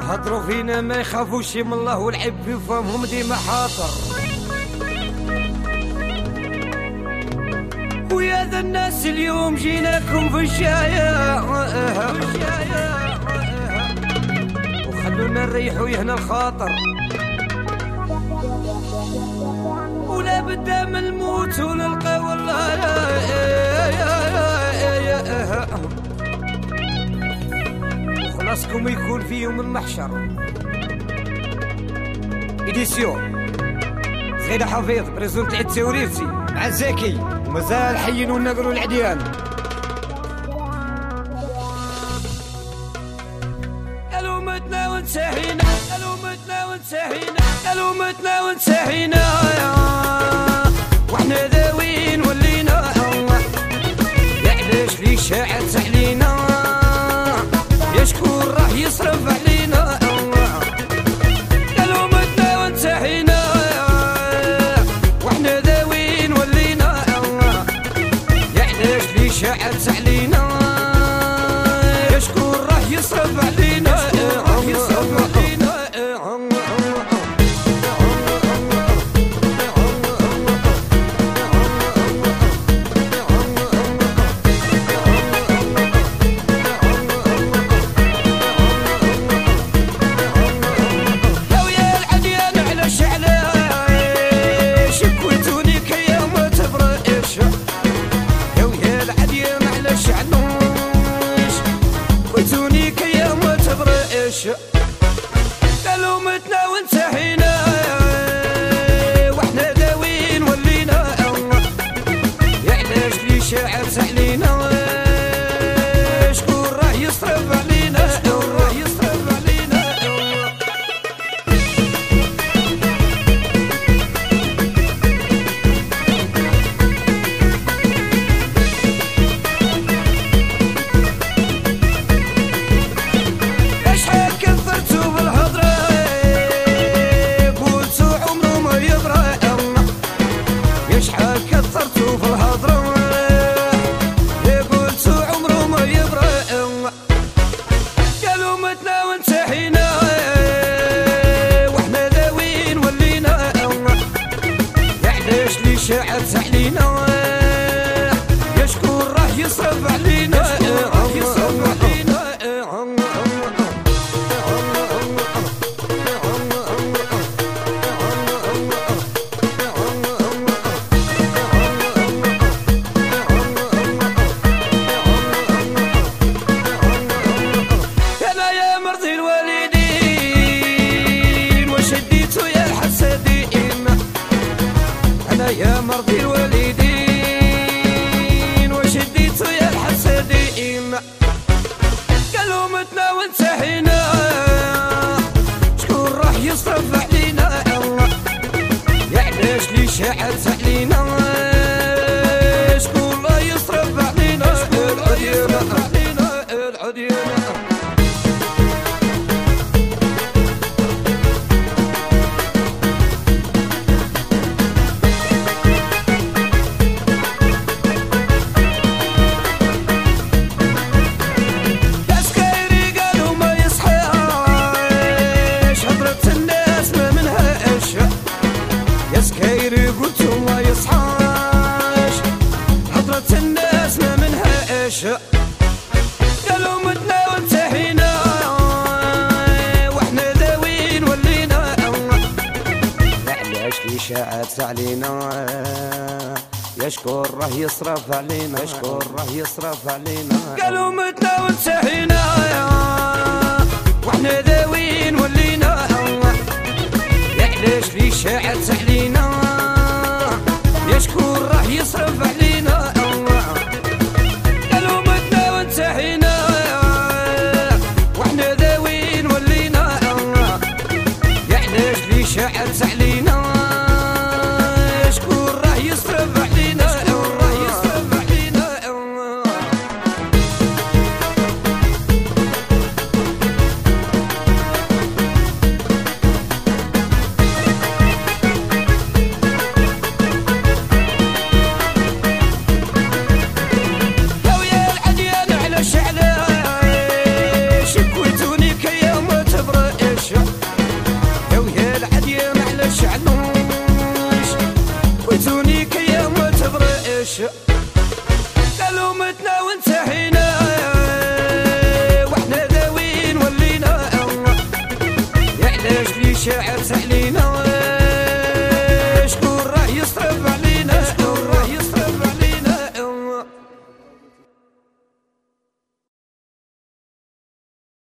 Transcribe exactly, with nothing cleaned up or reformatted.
هضروا فينا ما يخافوش من الله والعيب في فمهم ديما حاضر. ويا ذا الناس اليوم جيناكم في الشايع وخلونا نريحوا يهنا الخاطر، ولا بدا من الموت ونلقى والله خلاصكم يكون في يوم المحشر. إديسيون سيدة حفيظ بريزون تاع التوريفسي مع الزكي ومازال حيين والنقر والعديان. قالوا متنا وانتهينا، قالوا متنا وانتهينا، قالوا متنا وانتهينا واحنا ذاوين ولينا. يا علاش لي شاعت علينا، يا شكون راح يصرف علينا. قالوا متنا وانتهينا واحنا ذاوين ولينا. يا علاش لي شاعت علينا، يا شكون راح يصرف علينا. راح يصرف علينا. قالوا متنا وانتهينا واحنا ذاوين ولينا. يا علاش لي شاعت علينا، شكون راح يصرف علينا. شكون راح يصرف علينا. شاعت علينا، يا شكون راح يصرف علينا. راح يصرف علينا. انا يا مرضي الوالدين وشديتو يا الحسدين، أنا يا مرضي الوالدين وشديتو يا الحسدين. قالوا متنا وانتهينا، شكون راح يصرف علينا. يا علاش لي شاعت علينا، شكون راح يصرف علينا. العديانة العديانة سكيري قلتو ما يصحاش، حضرة الناس ما منها ايش. قالوا متنا وانتهينا واحنا ذاوين ولينا. علاش لي شاعت علينا، يا شكون راه يصرف علينا. يا شكون راه يصرف علينا. قالوا متنا وانتهينا واحنا ذاوين ولينا. علاش لي شاعت علينا، يا شكون راح يصرف علينا. قالوا متنا وانتهينا واحنا ذاوين ولينا. يا علاش لي شاعت علينا، يا شكون راح يصرف علينا. راح يصرف علينا. شكويتوني كي يوم تبرئ علاش قالوا متنا وانتحينا واحنا داوين ولينا، علاش لي شاعر سعلينا